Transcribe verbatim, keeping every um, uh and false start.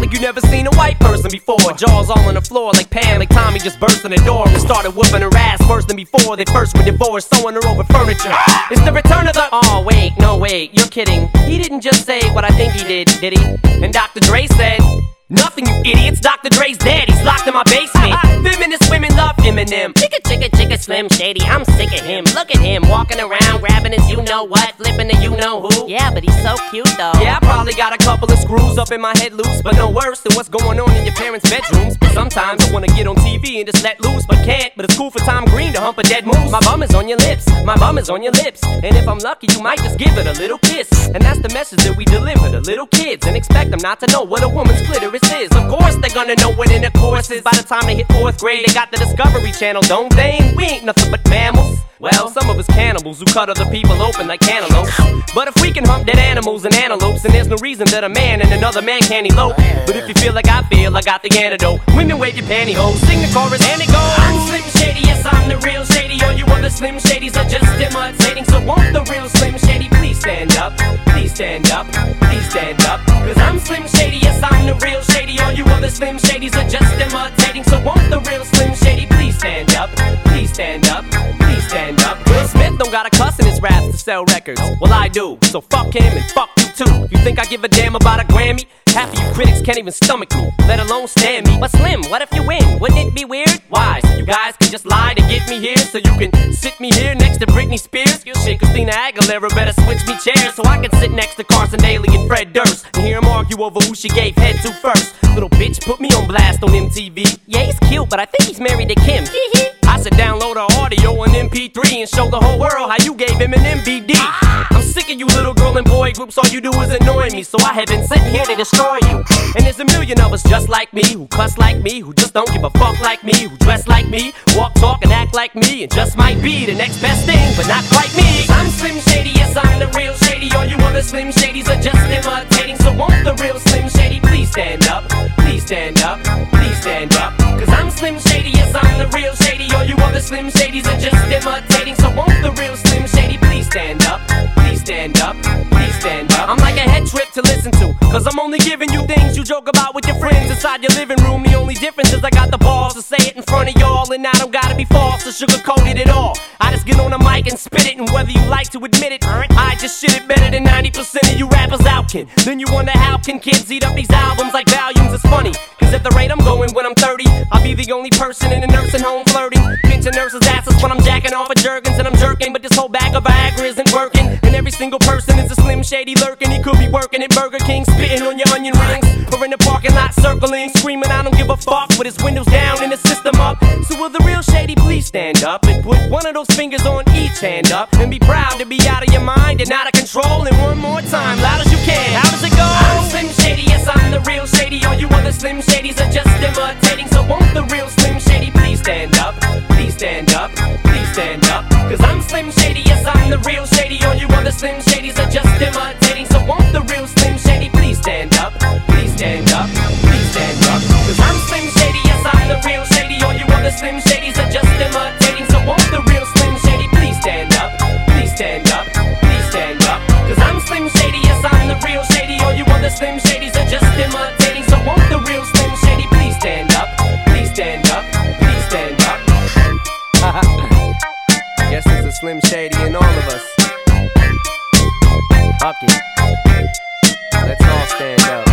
like you never seen a white person before. Jaws all on the floor like Pam, like Tommy just burst in the door and started whooping her ass worse than before they first were divorced, sewing her over furniture. It's the return of the... Oh wait, no wait, you're kidding. He didn't just say what I think he did, did he? And Doctor Dre said... Nothing, you idiots. Doctor Dre's dead. He's locked in my basement. Feminist women love Eminem. Chicka, chicka, chicka, Slim Shady. I'm sick of him. Look at him walking around, grabbing his you-know-what, flipping the you-know-who. Yeah, but he's so cute, though. Yeah, I probably got a couple of screws up in my head loose, but no worse than what's going on in your parents' bedrooms. But sometimes I wanna get on T V and just let loose, but can't. But it's cool for Tom Green to hump a dead moose. My bum is on your lips. My bum is on your lips. And if I'm lucky, you might just give it a little kiss. And that's the message that we deliver to little kids, and expect them not to know what a woman's clitoris is. Of course they're gonna know what intercourse is. By the time they hit fourth grade, they got the Discovery Channel, don't they? And we ain't nothing but mammals. Well, some of us cannibals who cut other people open like cantaloupes. But if we can hump dead animals and antelopes, then there's no reason that a man and another man can't elope. But if you feel like I feel, I got the antidote. Women wave your pantyhose, sing the chorus and it goes. I'm Slim Shady, yes I'm the real Shady. All you other Slim Shadys are just imitating. So won't the real Slim Shady please stand up? Please stand up, please stand up. Cause I'm Slim Shady, yes I'm the real Shady. All you other Slim Shadys are just imitating. So won't the real Slim Shady please stand up? Please stand up, please stand up. Will Smith don't got a cuss in his raps to sell records. Well I do, so fuck him and fuck you too. You think I give a damn about a Grammy? Half of you critics can't even stomach me, let alone stand me. But Slim, what if you win? Wouldn't it be weird? Why? So you guys can just lie to get me here, so you can sit me here next to Britney Spears? Shit, Christina Aguilera better switch me chairs so I can sit next to Carson Daly and Fred Durst and hear them argue over who she gave head to first. Little bitch put me on blast on M T V. Yeah, he's cute, but I think he's married to Kim. I said download her audio on M P three and show the whole world how you gave him an M V D. I'm sick of you little girl and boy groups, all you do is annoy me, so I have been sitting here to destroy you. And there's a million of us just like me, who cuss like me, who just don't give a fuck like me, who dress like me, walk, talk, and act like me, and just might be the next best thing, but not quite me. I'm Slim Shady, yes I'm the real Shady. All you other Slim Shadys are just imitating. So won't the real Slim Shady please stand up? Please stand up, please stand up. Cause I'm Slim Shady, yes I'm the real Shady. All you other Slim Shadys are just imitating. So won't the real Slim Shady please stand up? Please stand up, please stand up. I'm like a head trip to listen to, cause I'm only giving you things you joke about with your friends inside your living room. The only difference is I got the balls to say it in front of y'all, and I don't gotta be false or sugarcoated at all. I just get on the mic and spit it, and whether you like to admit it, I just shit it better than ninety percent of you rappers out can. Then you wonder how can kids eat up these albums like volumes. It's funny, cause at the rate I'm going when I'm thirty, I'll be the only person in a nursing home flirting, pinching nurses' asses when I'm jacking off of Jergens and I'm jerking. But this whole bag of Viagra isn't working, and every single person is a Slim Shady lurking. He could be working at Burger King, spitting on your onion rings, or in the parking lot circling, screaming I don't give a fuck with his windows down and his system up. So will the real Shady please stand up and put one of those fingers on each hand up and be proud to be out of your mind and out of control? And one more time, loud as you can. How does it go? I'm Slim Shady, yes I'm the real Shady. All you other Slim Shadys are just imitating. So won't the real Slim Shady please stand up? Please stand up, please stand up. Cause I'm Slim Shady, yes I'm the real Shady. All you other Slim Shadys are just imitating. So won't the real Slim Shady please stand up? Please stand up, please stand up. Cause I'm Slim Shady, yes I'm the real Shady. All you other Slim Shadys are just imitating. So won't the real Slim Shady please stand up? Please stand up, please stand up. Cause I'm Slim Shady, yes I'm the real Shady. All you other Slim Shadys are just imitating. So won't the real Slim Shady please stand up? Please stand up, please stand up. Guess there's a Slim Shady in all of us. Fuck it. Let's all stand up.